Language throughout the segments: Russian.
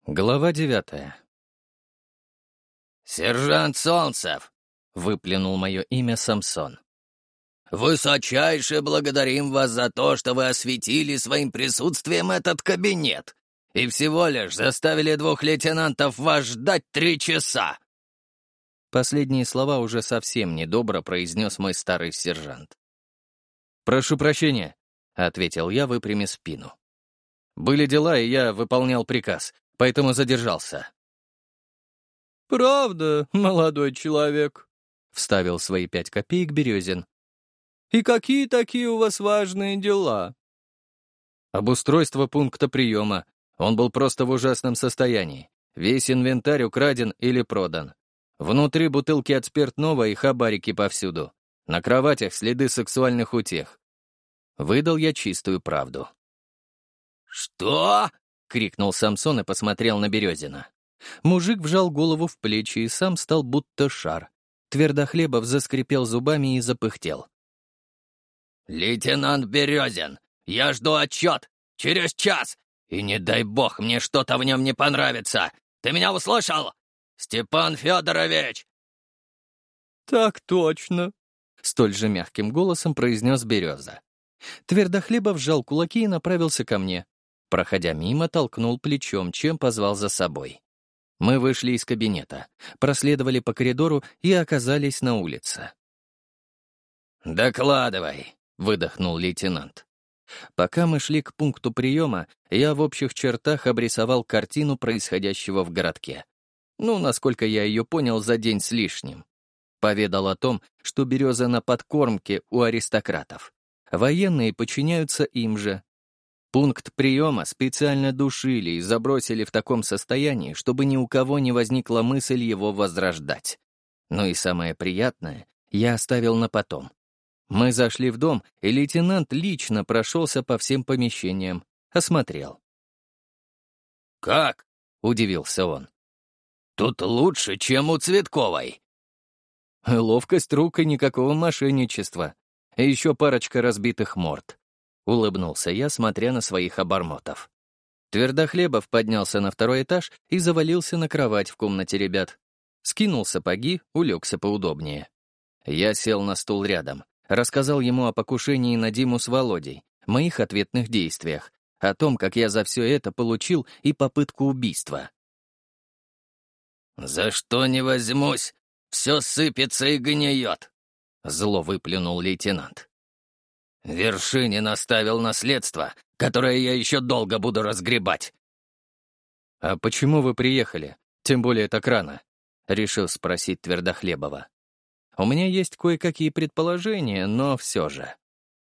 Глава 9. «Сержант Солнцев!» — выплюнул мое имя Самсон. «Высочайше благодарим вас за то, что вы осветили своим присутствием этот кабинет и всего лишь заставили 2 лейтенантов вас ждать 3 часа!» Последние слова уже совсем недобро произнес мой старый сержант. «Прошу прощения», — ответил я, выпрямив спину. «Были дела, и я выполнял приказ, поэтому задержался». «Правда, молодой человек», — вставил свои 5 копеек Березин. «И какие такие у вас важные дела?» Обустройство пункта приема. Он был просто в ужасном состоянии. Весь инвентарь украден или продан. Внутри бутылки от спиртного и хабарики повсюду. На кроватях следы сексуальных утех. Выдал я чистую правду. «Что?» — крикнул Самсон и посмотрел на Березина. Мужик вжал голову в плечи и сам стал будто шар. Твердохлебов заскрипел зубами и запыхтел. «Лейтенант Березин, я жду отчет! Через час! И не дай бог мне что-то в нем не понравится! Ты меня услышал? Степан Федорович!» «Так точно», — столь же мягким голосом произнес Береза. Твердохлебов сжал кулаки и направился ко мне. Проходя мимо, толкнул плечом, чем позвал за собой. Мы вышли из кабинета, проследовали по коридору и оказались на улице. «Докладывай», — выдохнул лейтенант. Пока мы шли к пункту приема, я в общих чертах обрисовал картину происходящего в городке. Насколько я ее понял за день с лишним. Поведал о том, что Береза на подкормке у аристократов. Военные подчиняются им же. Пункт приема специально душили и забросили в таком состоянии, чтобы ни у кого не возникла мысль его возрождать. И самое приятное я оставил на потом. Мы зашли в дом, и лейтенант лично прошелся по всем помещениям, осмотрел. «Как?» — удивился он. «Тут лучше, чем у Цветковой». Ловкость рук и никакого мошенничества. И еще парочка разбитых морд. Улыбнулся я, смотря на своих обормотов. Твердохлебов поднялся на 2-й этаж и завалился на кровать в комнате ребят. Скинул сапоги, улегся поудобнее. Я сел на стул рядом, рассказал ему о покушении на Диму с Володей, моих ответных действиях, о том, как я за все это получил и попытку убийства. «За что не возьмусь, все сыпется и гниет», — зло выплюнул лейтенант. «Вершинин оставил наследство, которое я еще долго буду разгребать». «А почему вы приехали? Тем более так рано?» — решил спросить Твердохлебова. «У меня есть кое-какие предположения, но все же».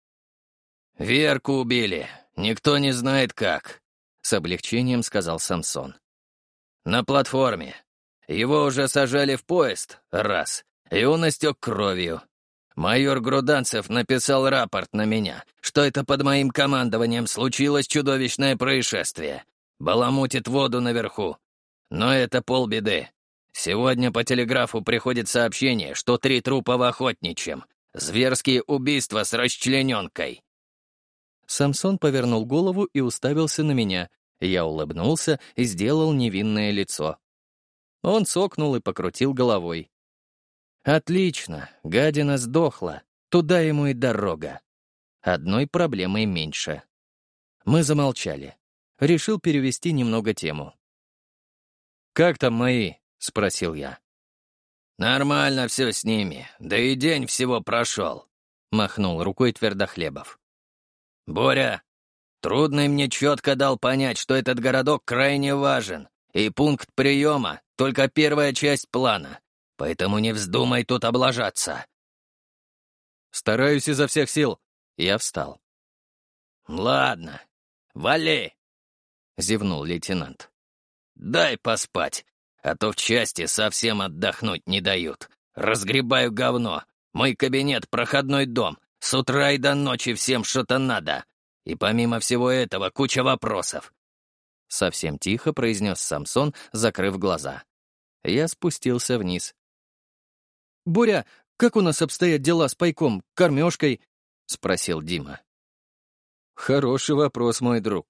«Верку убили. Никто не знает как», — с облегчением сказал Самсон. «На платформе. Его уже сажали в поезд, раз, и он истек кровью. Майор Груданцев написал рапорт на меня, что это под моим командованием случилось чудовищное происшествие. Баламутит воду наверху. Но это полбеды. Сегодня по телеграфу приходит сообщение, что 3 трупа в Охотничьем. Зверские убийства с расчлененкой». Самсон повернул голову и уставился на меня. Я улыбнулся и сделал невинное лицо. Он цокнул и покрутил головой. «Отлично, гадина сдохла. Туда ему и дорога. Одной проблемой меньше». Мы замолчали. Решил перевести немного тему. «Как там мои?» — спросил я. «Нормально все с ними, да и день всего прошел», — махнул рукой Твердохлебов. «Боря, Трудный мне четко дал понять, что этот городок крайне важен, и пункт приема — только первая часть плана, поэтому не вздумай тут облажаться». «Стараюсь изо всех сил». Я встал. «Ладно, вали», — зевнул лейтенант. «Дай поспать, а то в части совсем отдохнуть не дают. Разгребаю говно. Мой кабинет — проходной дом. С утра и до ночи всем что-то надо. И помимо всего этого куча вопросов». Совсем тихо произнес Самсон, закрыв глаза. Я спустился вниз. «Боря, как у нас обстоят дела с пайком, кормежкой?» — спросил Дима. «Хороший вопрос, мой друг.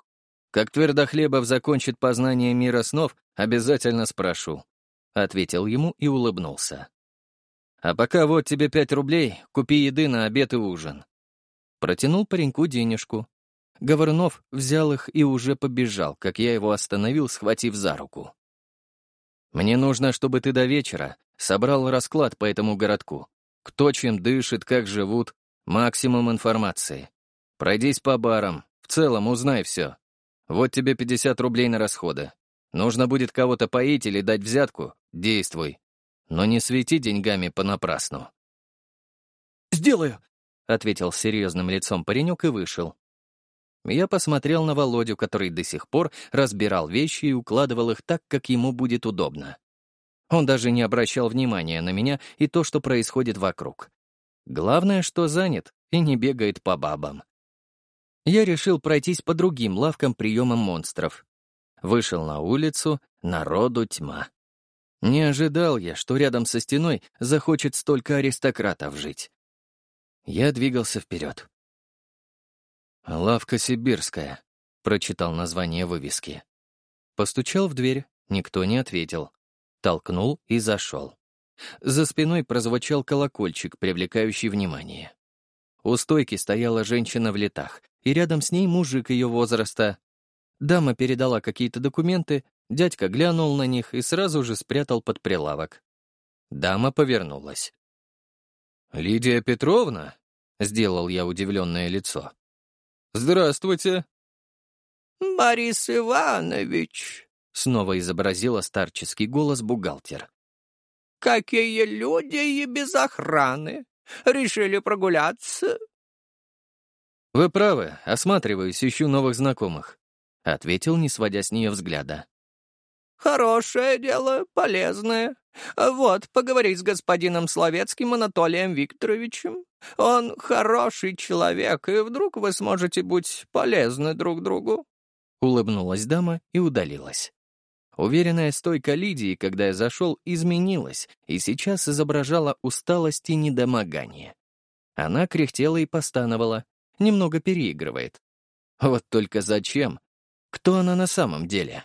Как Твердохлебов закончит познание мира снов, обязательно спрошу», — ответил ему и улыбнулся. «А пока вот тебе 5 рублей, купи еды на обед и ужин». Протянул пареньку денежку. Говорунов взял их и уже побежал, как я его остановил, схватив за руку. «Мне нужно, чтобы ты до вечера собрал расклад по этому городку. Кто чем дышит, как живут, максимум информации. Пройдись по барам, в целом узнай все. Вот тебе 50 рублей на расходы. Нужно будет кого-то поить или дать взятку — действуй. Но не свети деньгами понапрасну». «Сделаю», — ответил с серьезным лицом паренек и вышел. Я посмотрел на Володю, который до сих пор разбирал вещи и укладывал их так, как ему будет удобно. Он даже не обращал внимания на меня и то, что происходит вокруг. Главное, что занят и не бегает по бабам. Я решил пройтись по другим лавкам приема монстров. Вышел на улицу, народу тьма. Не ожидал я, что рядом со стеной захочет столько аристократов жить. Я двигался вперед. «Лавка сибирская», — прочитал название вывески. Постучал в дверь, никто не ответил. Толкнул и зашел. За спиной прозвучал колокольчик, привлекающий внимание. У стойки стояла женщина в летах, и рядом с ней мужик ее возраста. Дама передала какие-то документы, дядька глянул на них и сразу же спрятал под прилавок. Дама повернулась. «Лидия Петровна?» — сделал я удивленное лицо. «Здравствуйте». «Борис Иванович», — снова изобразила старческий голос бухгалтер. «какие люди и без охраны. Решили прогуляться?» «Вы правы, осматриваюсь, ищу новых знакомых», — ответил, не сводя с нее взгляда. «Хорошее дело, полезное. Вот, поговорить с господином Словецким Анатолием Викторовичем. Он хороший человек, и вдруг вы сможете быть полезны друг другу». Улыбнулась дама и удалилась. Уверенная стойка Лидии, когда я зашел, изменилась и сейчас изображала усталость и недомогание. Она кряхтела и постановала, немного переигрывает. Вот только зачем? Кто она на самом деле?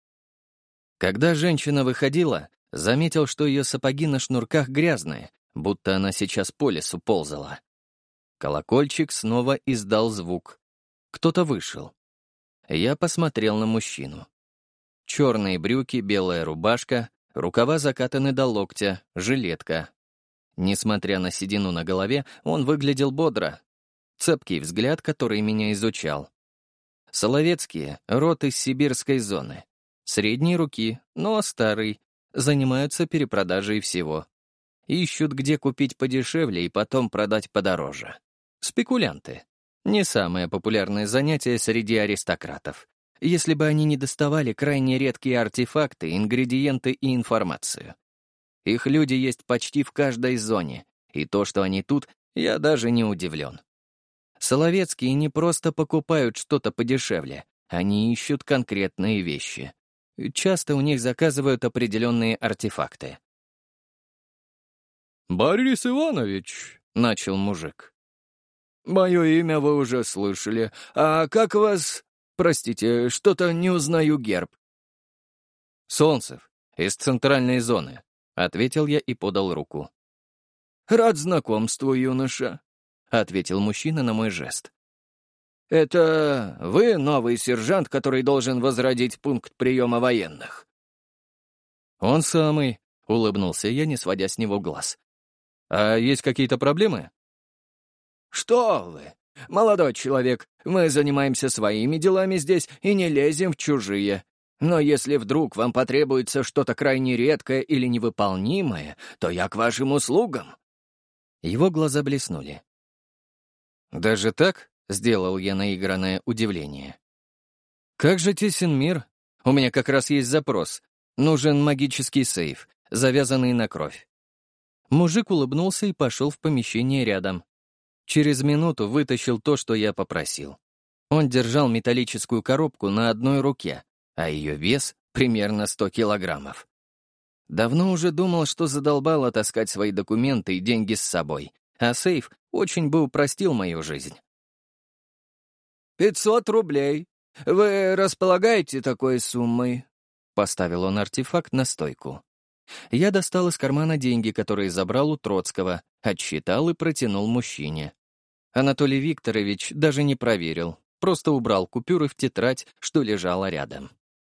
Когда женщина выходила, заметил, что ее сапоги на шнурках грязные, будто она сейчас по лесу ползала. Колокольчик снова издал звук. Кто-то вышел. Я посмотрел на мужчину. Черные брюки, белая рубашка, рукава закатаны до локтя, жилетка. Несмотря на седину на голове, он выглядел бодро. Цепкий взгляд, который меня изучал. Соловецкие — род из сибирской зоны. Средней руки, но старый. Занимаются перепродажей всего. Ищут, где купить подешевле и потом продать подороже. Спекулянты. Не самое популярное занятие среди аристократов. Если бы они не доставали крайне редкие артефакты, ингредиенты и информацию. Их люди есть почти в каждой зоне, и то, что они тут, я даже не удивлен. Соловецкие не просто покупают что-то подешевле, они ищут конкретные вещи. Часто у них заказывают определенные артефакты. «Борис Иванович», — начал мужик. «мое имя вы уже слышали. А как вас... Простите, что-то не узнаю герб». «Солнцев, из центральной зоны», — ответил я и подал руку. «Рад знакомству, юноша», — ответил мужчина на мой жест. «Это вы новый сержант, который должен возродить пункт приема военных?» «Он самый», — улыбнулся я, не сводя с него глаз. «А есть какие-то проблемы?» «Что вы, молодой человек, мы занимаемся своими делами здесь и не лезем в чужие. Но если вдруг вам потребуется что-то крайне редкое или невыполнимое, то я к вашим услугам». Его глаза блеснули. «Даже так?» — сделал я наигранное удивление. «Как же тесен мир? У меня как раз есть запрос. Нужен магический сейф, завязанный на кровь». Мужик улыбнулся и пошел в помещение рядом. Через минуту вытащил то, что я попросил. Он держал металлическую коробку на одной руке, а ее вес — примерно 100 килограммов. Давно уже думал, что задолбало таскать свои документы и деньги с собой, а сейф очень бы упростил мою жизнь. 500 рублей. вы располагаете такой суммой?» Поставил он артефакт на стойку. Я достал из кармана деньги, которые забрал у Троцкого, отсчитал и протянул мужчине. Анатолий Викторович даже не проверил, просто убрал купюры в тетрадь, что лежала рядом.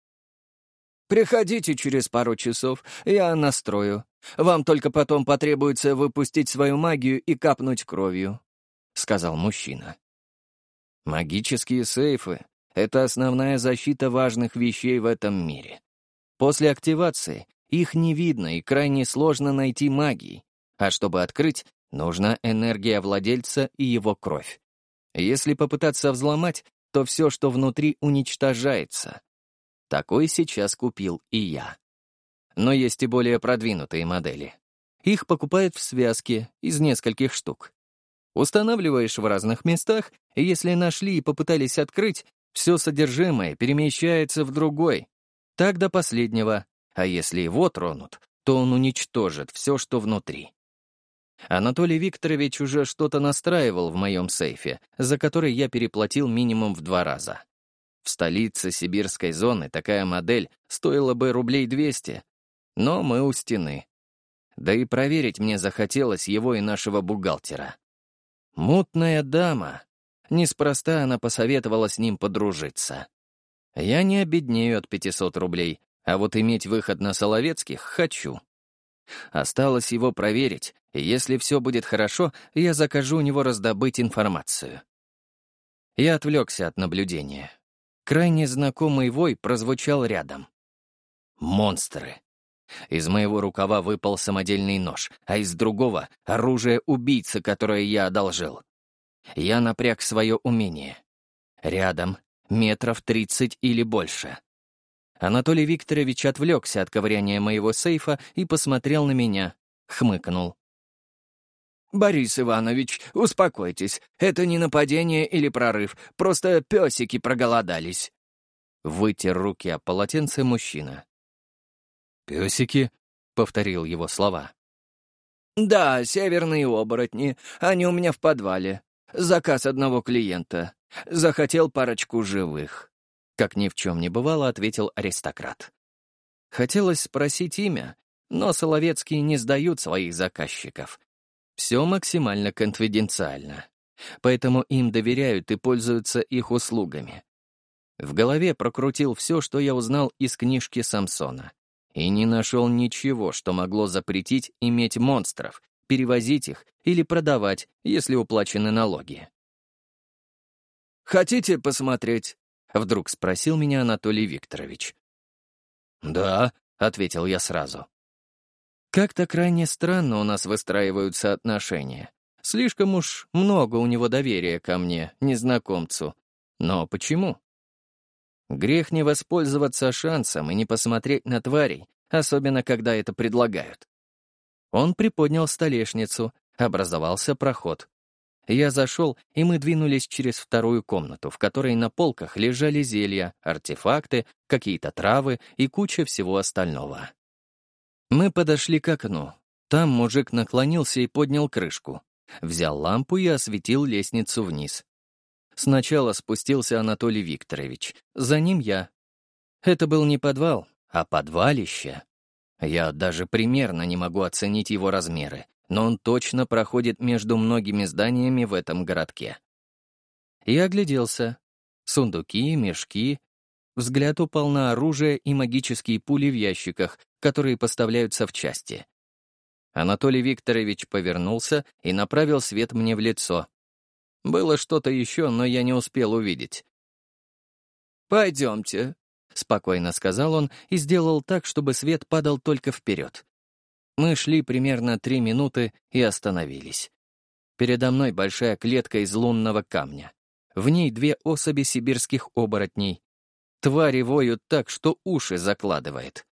«Приходите через пару часов, я настрою. Вам только потом потребуется выпустить свою магию и капнуть кровью», — сказал мужчина. Магические сейфы — это основная защита важных вещей в этом мире. После активации их не видно и крайне сложно найти магией, а чтобы открыть, нужна энергия владельца и его кровь. Если попытаться взломать, то все, что внутри, уничтожается. Такой сейчас купил и я. Но есть и более продвинутые модели. Их покупают в связке из нескольких штук. Устанавливаешь в разных местах, и если нашли и попытались открыть, все содержимое перемещается в другой. Так до последнего, а если его тронут, то он уничтожит все, что внутри. Анатолий Викторович уже что-то настраивал в моем сейфе, за который я переплатил минимум в 2 раза. В столице сибирской зоны такая модель стоила бы рублей 200, но мы у стены. Да и проверить мне захотелось его и нашего бухгалтера. Мутная дама. Неспроста она посоветовала с ним подружиться. Я не обеднею от 500 рублей, а вот иметь выход на Соловецких хочу. Осталось его проверить, и если все будет хорошо, я закажу у него раздобыть информацию. Я отвлекся от наблюдения. Крайне знакомый вой прозвучал рядом. Монстры. Из моего рукава выпал самодельный нож, а из другого — оружие убийцы, которое я одолжил. Я напряг свое умение. Рядом, метров 30 или больше. Анатолий Викторович отвлекся от ковыряния моего сейфа и посмотрел на меня, хмыкнул. «Борис Иванович, успокойтесь. Это не нападение или прорыв, просто песики проголодались». Вытер руки о полотенце мужчина. «Песики?» — повторил его слова. «Да, северные оборотни. Они у меня в подвале. Заказ одного клиента. Захотел парочку живых». Как ни в чем не бывало, ответил аристократ. Хотелось спросить имя, но Соловецкие не сдают своих заказчиков. Все максимально конфиденциально, поэтому им доверяют и пользуются их услугами. В голове прокрутил все, что я узнал из книжки Самсона, и не нашел ничего, что могло запретить иметь монстров, перевозить их или продавать, если уплачены налоги. «Хотите посмотреть?» — вдруг спросил меня Анатолий Викторович. «Да», — ответил я сразу. Как-то крайне странно у нас выстраиваются отношения. Слишком уж много у него доверия ко мне, незнакомцу. Но почему? Грех не воспользоваться шансом и не посмотреть на тварей, особенно когда это предлагают. Он приподнял столешницу, образовался проход. Я зашел, и мы двинулись через вторую комнату, в которой на полках лежали зелья, артефакты, какие-то травы и куча всего остального. Мы подошли к окну. Там мужик наклонился и поднял крышку. Взял лампу и осветил лестницу вниз. Сначала спустился Анатолий Викторович, за ним я. Это был не подвал, а подвалище. Я даже примерно не могу оценить его размеры, но он точно проходит между многими зданиями в этом городке. Я огляделся. Сундуки, мешки. Взгляд упал на оружие и магические пули в ящиках, которые поставляются в части. Анатолий Викторович повернулся и направил свет мне в лицо. Было что-то еще, но я не успел увидеть. «Пойдемте», — спокойно сказал он и сделал так, чтобы свет падал только вперед. Мы шли примерно 3 минуты и остановились. Передо мной большая клетка из лунного камня. В ней 2 особи сибирских оборотней. Твари воют так, что уши закладывает.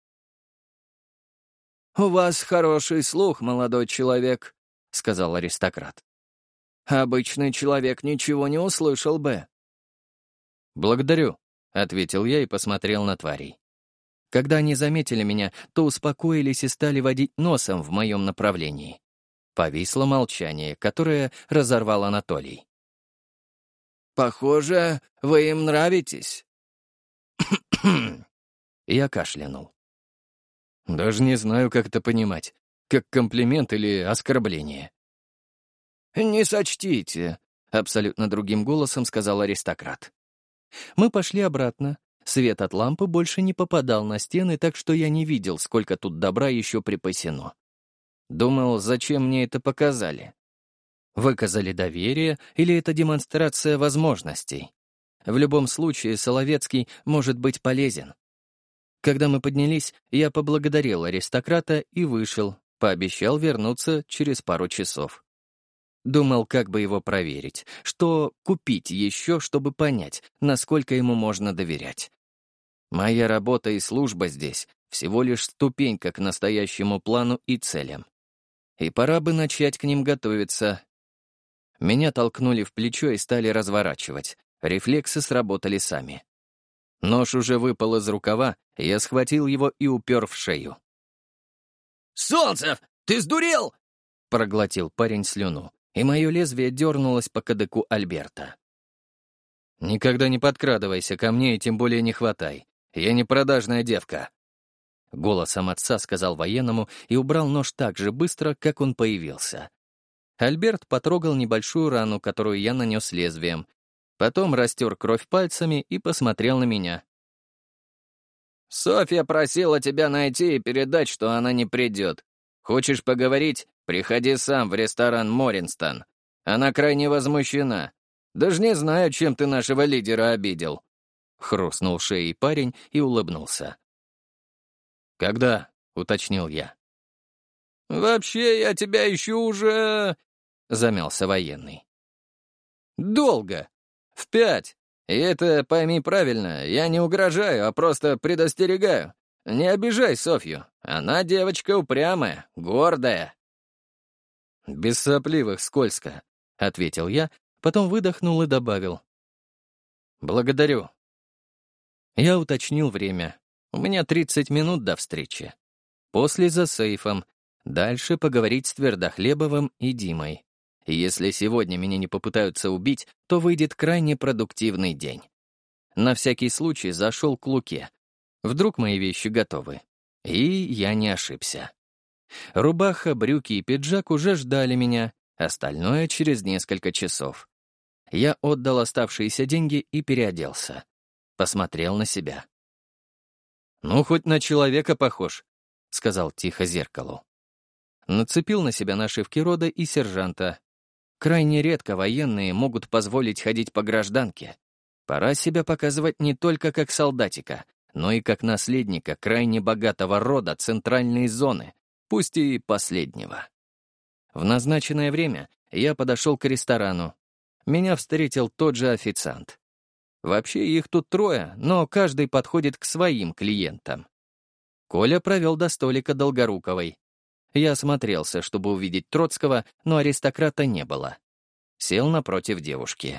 «У вас хороший слух, молодой человек», — сказал аристократ. «Обычный человек ничего не услышал бы». «Благодарю», — ответил я и посмотрел на тварей. Когда они заметили меня, то успокоились и стали водить носом в моем направлении. Повисло молчание, которое разорвал Анатолий. «Похоже, вы им нравитесь», Хм. Я кашлянул. Даже не знаю, как это понимать. Как комплимент или оскорбление. «Не сочтите», — абсолютно другим голосом сказал аристократ. Мы пошли обратно. Свет от лампы больше не попадал на стены, так что я не видел, сколько тут добра еще припасено. Думал, зачем мне это показали? Выказали доверие или это демонстрация возможностей? В любом случае, Соловецкий может быть полезен. Когда мы поднялись, я поблагодарил аристократа и вышел, пообещал вернуться через пару часов. Думал, как бы его проверить, что купить еще, чтобы понять, насколько ему можно доверять. Моя работа и служба здесь — всего лишь ступенька к настоящему плану и целям. И пора бы начать к ним готовиться. Меня толкнули в плечо и стали разворачивать. Рефлексы сработали сами. Нож уже выпал из рукава, я схватил его и упер в шею. «Солнцев, ты сдурел?» — проглотил парень слюну, и мое лезвие дернулось по кадыку Альберта. «Никогда не подкрадывайся ко мне и тем более не хватай. Я не продажная девка», — голосом отца сказал военному и убрал нож так же быстро, как он появился. Альберт потрогал небольшую рану, которую я нанес лезвием. Потом растер кровь пальцами и посмотрел на меня. «Софья просила тебя найти и передать, что она не придет. Хочешь поговорить? Приходи сам в ресторан «Моринстон». Она крайне возмущена. Даже не знаю, чем ты нашего лидера обидел». Хрустнул шеей парень и улыбнулся. «Когда?» — уточнил я. «Вообще, я тебя ищу уже...» — замялся военный. «Долго. В 5. И это, пойми правильно, я не угрожаю, а просто предостерегаю. Не обижай Софью. Она девочка упрямая, гордая». «Без сопливых скользко», — ответил я, потом выдохнул и добавил. «Благодарю». Я уточнил время. У меня 30 минут до встречи. После за сейфом. Дальше поговорить с Твердохлебовым и Димой. И если сегодня меня не попытаются убить, то выйдет крайне продуктивный день. На всякий случай зашел к Луке. Вдруг мои вещи готовы. И я не ошибся. Рубаха, брюки и пиджак уже ждали меня, остальное через несколько часов. Я отдал оставшиеся деньги и переоделся. Посмотрел на себя. «Ну, хоть на человека похож», — сказал тихо зеркалу. Нацепил на себя нашивки рода и сержанта. Крайне редко военные могут позволить ходить по гражданке. Пора себя показывать не только как солдатика, но и как наследника крайне богатого рода центральной зоны, пусть и последнего. В назначенное время я подошел к ресторану. Меня встретил тот же официант. Вообще их тут 3, но каждый подходит к своим клиентам. Коля провел до столика Долгоруковой. Я осмотрелся, чтобы увидеть Троцкого, но аристократа не было. Сел напротив девушки.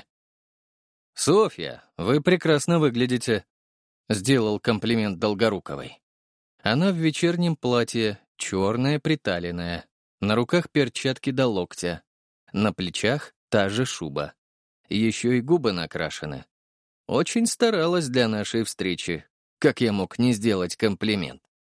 «Софья, вы прекрасно выглядите», — сделал комплимент Долгоруковой. Она в вечернем платье, черное приталенное, на руках перчатки до локтя, на плечах та же шуба. Еще и губы накрашены. Очень старалась для нашей встречи. Как я мог не сделать комплимент?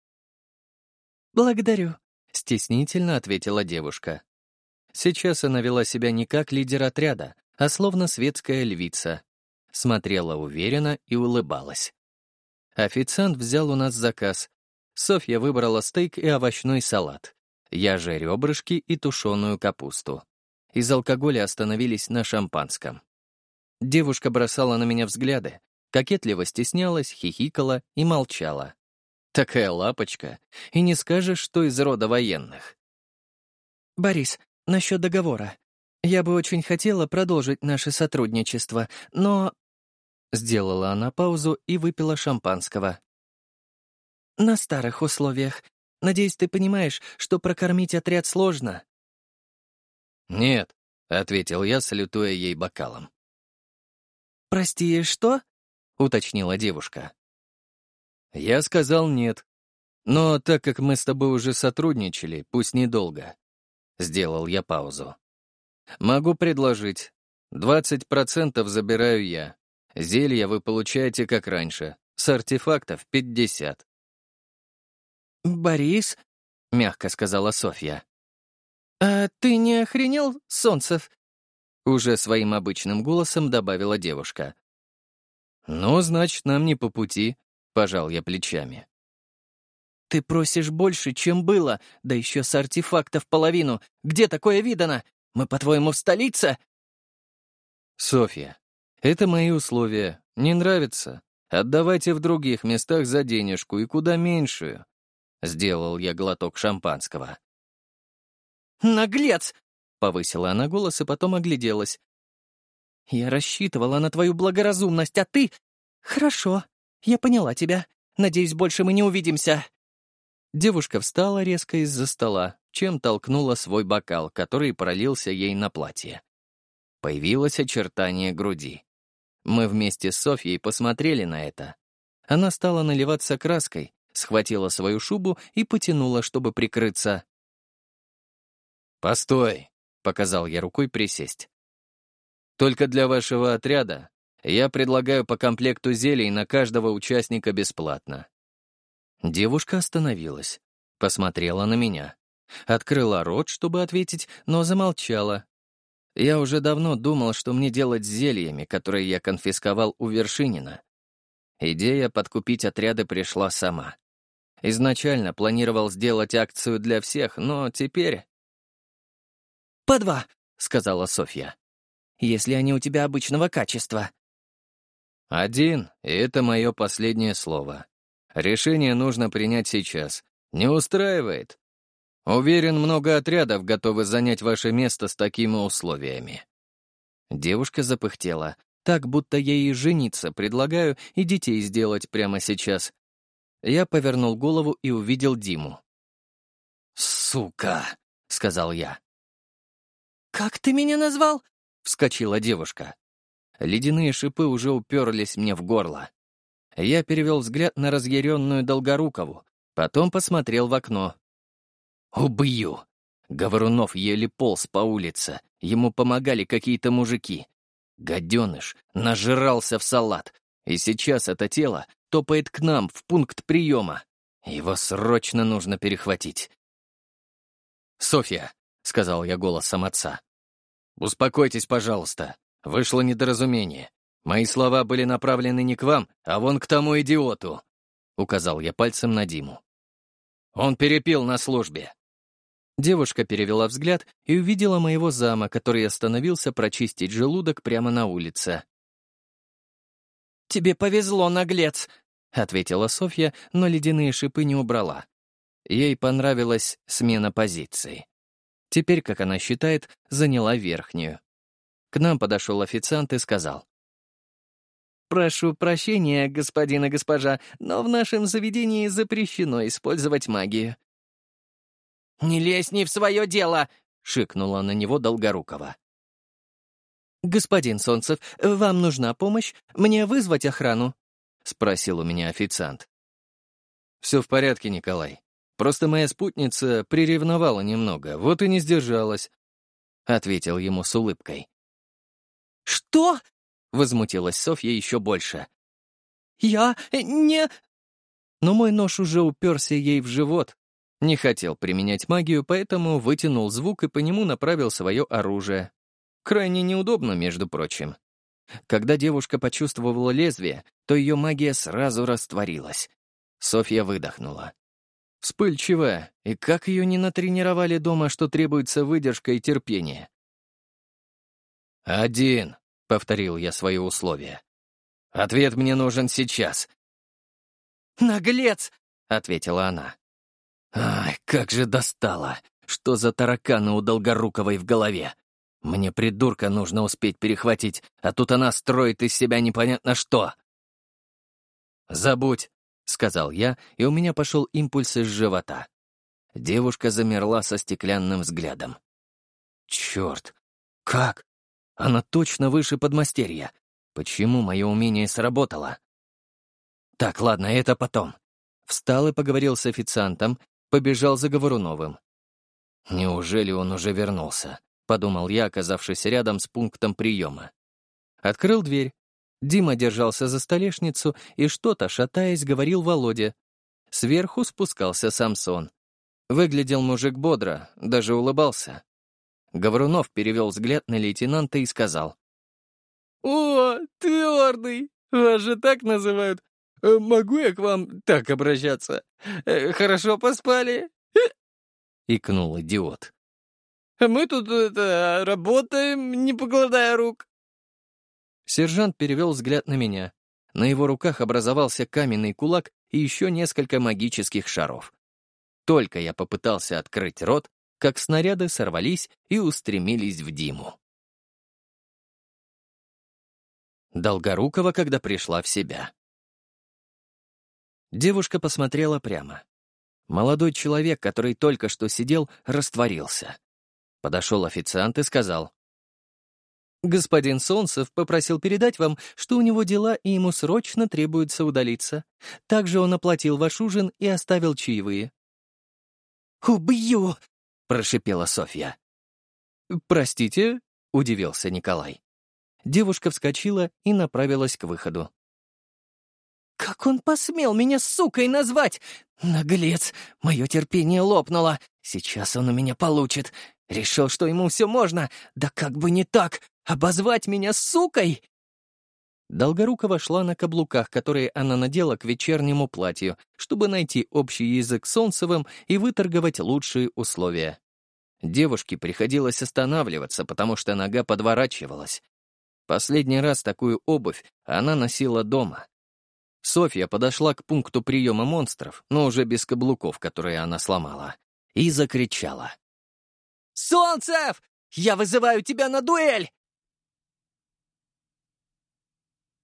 «Благодарю», — стеснительно ответила девушка. Сейчас она вела себя не как лидер отряда, а словно светская львица. Смотрела уверенно и улыбалась. Официант взял у нас заказ. Софья выбрала стейк и овощной салат. Я же ребрышки и тушеную капусту. Из алкоголя остановились на шампанском. Девушка бросала на меня взгляды, кокетливо стеснялась, хихикала и молчала. Такая лапочка, и не скажешь, что из рода военных. «Борис, насчет договора. Я бы очень хотела продолжить наше сотрудничество, но...» Сделала она паузу и выпила шампанского. «На старых условиях. Надеюсь, ты понимаешь, что прокормить отряд сложно». «Нет», — ответил я, салютуя ей бокалом. «Прости, что?» — уточнила девушка. Я сказал нет. Но так как мы с тобой уже сотрудничали, пусть недолго. Сделал я паузу. Могу предложить. 20% забираю я. Зелья вы получаете как раньше. с артефактов 50. «Борис», — мягко сказала Софья, — «а ты не охренел, Солнцев?» Уже своим обычным голосом добавила девушка. «Ну, значит, нам не по пути», — пожал я плечами. «Ты просишь больше, чем было, да еще с артефактов половину. Где такое видано? Мы, по-твоему, в столице?» «Софья, это мои условия. Не нравится? Отдавайте в других местах за денежку и куда меньшую». Сделал я глоток шампанского. «Наглец!» — повысила она голос и потом огляделась. «Я рассчитывала на твою благоразумность, а ты...» «Хорошо, я поняла тебя. Надеюсь, больше мы не увидимся». Девушка встала резко из-за стола, чем толкнула свой бокал, который пролился ей на платье. Появилось очертание груди. Мы вместе с Софьей посмотрели на это. Она стала наливаться краской, схватила свою шубу и потянула, чтобы прикрыться. «Постой», — показал я рукой присесть. «Только для вашего отряда я предлагаю по комплекту зелий на каждого участника бесплатно». Девушка остановилась, посмотрела на меня, открыла рот, чтобы ответить, но замолчала. Я уже давно думал, что мне делать с зельями, которые я конфисковал у Вершинина. Идея подкупить отряды пришла сама. Изначально планировал сделать акцию для всех, но теперь... «По 2», — сказала Софья. «Если они у тебя обычного качества». 1, и это мое последнее слово. Решение нужно принять сейчас. Не устраивает? Уверен, много отрядов готовы занять ваше место с такими условиями». Девушка запыхтела, так, будто ей и жениться предлагаю и детей сделать прямо сейчас. Я повернул голову и увидел Диму. «Сука!» — сказал я. «Как ты меня назвал?» — вскочила девушка. Ледяные шипы уже уперлись мне в горло. Я перевел взгляд на разъяренную Долгорукову, потом посмотрел в окно. «Убью!» Говорунов еле полз по улице, ему помогали какие-то мужики. Гаденыш нажирался в салат, и сейчас это тело топает к нам в пункт приема. Его срочно нужно перехватить. «Софья», — сказал я голосом отца, — «успокойтесь, пожалуйста. Вышло недоразумение. Мои слова были направлены не к вам, а вон к тому идиоту», — указал я пальцем на Диму. «Он перепил на службе». Девушка перевела взгляд и увидела моего зама, который остановился прочистить желудок прямо на улице. «Тебе повезло, наглец», — ответила Софья, но ледяные шипы не убрала. Ей понравилась смена позиций. Теперь, как она считает, заняла верхнюю. К нам подошел официант и сказал: «Прошу прощения, господин и госпожа, но в нашем заведении запрещено использовать магию». «Не лезь не в свое дело!» — шикнула на него Долгорукова. «Господин Солнцев, вам нужна помощь? Мне вызвать охрану?» — спросил у меня официант. «Все в порядке, Николай. Просто моя спутница приревновала немного, вот и не сдержалась», — ответил ему с улыбкой. «Что?» — возмутилась Софья еще больше. «Я не...» Но мой нож уже уперся ей в живот. Не хотел применять магию, поэтому вытянул звук и по нему направил свое оружие. Крайне неудобно, между прочим. Когда девушка почувствовала лезвие, то ее магия сразу растворилась. Софья выдохнула. Вспыльчивая, и как ее не натренировали дома, что требуется выдержка и терпение. 1, — повторил я свое условие. «Ответ мне нужен сейчас». «Наглец!» — ответила она. «Ай, как же достало! Что за тараканы у Долгоруковой в голове? Мне придурка нужно успеть перехватить, а тут она строит из себя непонятно что». «Забудь», — сказал я, и у меня пошел импульс из живота. Девушка замерла со стеклянным взглядом. «Черт! Как? Она точно выше подмастерья. Почему мое умение сработало?» «Так, ладно, это потом». Встал и поговорил с официантом, побежал за Говоруновым. «Неужели он уже вернулся?» — подумал я, оказавшись рядом с пунктом приема. Открыл дверь. Дима держался за столешницу и что-то, шатаясь, говорил Володе. Сверху спускался Самсон. Выглядел мужик бодро, даже улыбался. Говорунов перевел взгляд на лейтенанта и сказал. «О, твердый! Вас же так называют. Могу я к вам так обращаться? Хорошо поспали?» Икнул идиот. «Мы тут работаем, не покладая рук». Сержант перевел взгляд на меня. На его руках образовался каменный кулак и еще несколько магических шаров. Только я попытался открыть рот, как снаряды сорвались и устремились в Диму. Долгорукова, когда пришла в себя. Девушка посмотрела прямо. Молодой человек, который только что сидел, растворился. Подошел официант и сказал. «Господин Солнцев попросил передать вам, что у него дела, и ему срочно требуется удалиться. Также он оплатил ваш ужин и оставил чаевые». «Убью!» — прошипела Софья. «Простите?» — удивился Николай. Девушка вскочила и направилась к выходу. «Как он посмел меня сукой назвать? Наглец! Мое терпение лопнуло. Сейчас он у меня получит. Решил, что ему все можно. Да как бы не так! Обозвать меня сукой!» Долгорукова шла на каблуках, которые она надела к вечернему платью, чтобы найти общий язык с Солнцевым и выторговать лучшие условия. Девушке приходилось останавливаться, потому что нога подворачивалась. Последний раз такую обувь она носила дома. Софья подошла к пункту приема монстров, но уже без каблуков, которые она сломала, и закричала. «Солнцев! Я вызываю тебя на дуэль!